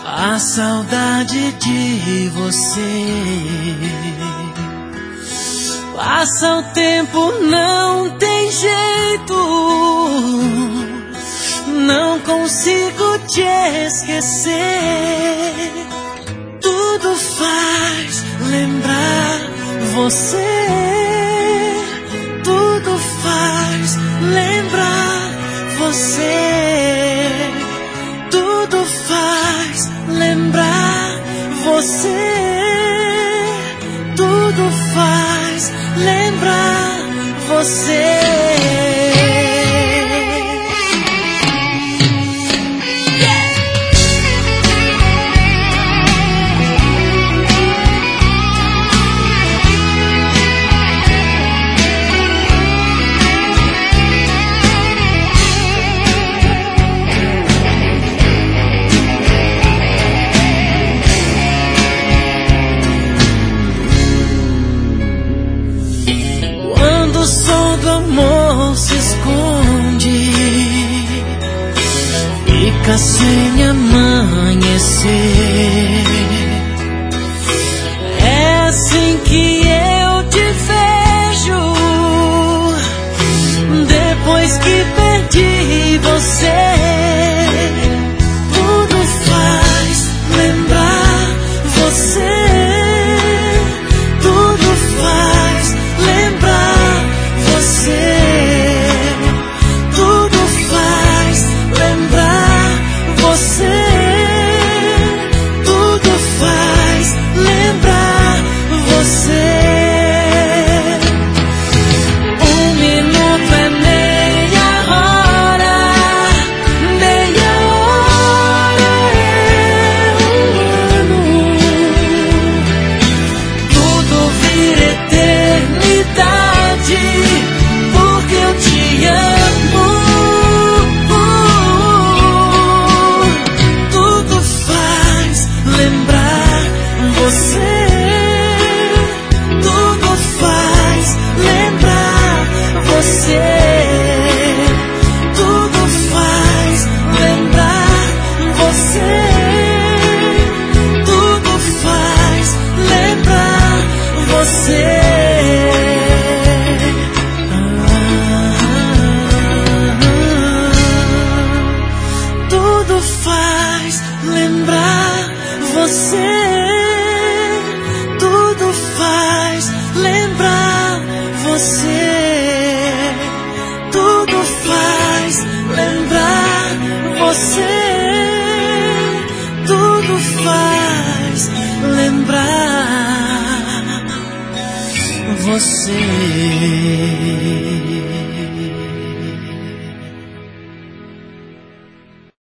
A saudade de você. Passa o tempo, não tem jeito, não consigo te esquecer. Tudo faz lembrar você. Tudo faz lembrar você. Tudo faz lembrar você. Tudo faz lembrar você. O sol do amor se esconde, fica sem amanhecer. É assim que eu te vejo, depois que perdi você. Tudo faz lembrar você. Tudo faz lembrar você. Tudo faz lembrar você. Tudo faz lembrar você. Um minuto é meia hora, meia hora é um ano. Tudo vira eternidade, porque eu te amo. Tudo faz lembrar você. Tudo faz lembrar você. Tudo faz lembrar você. Tudo faz lembrar você. Tudo faz lembrar você. Tudo faz lembrar você. Tudo faz lembrar você. Tudo faz lembrar você.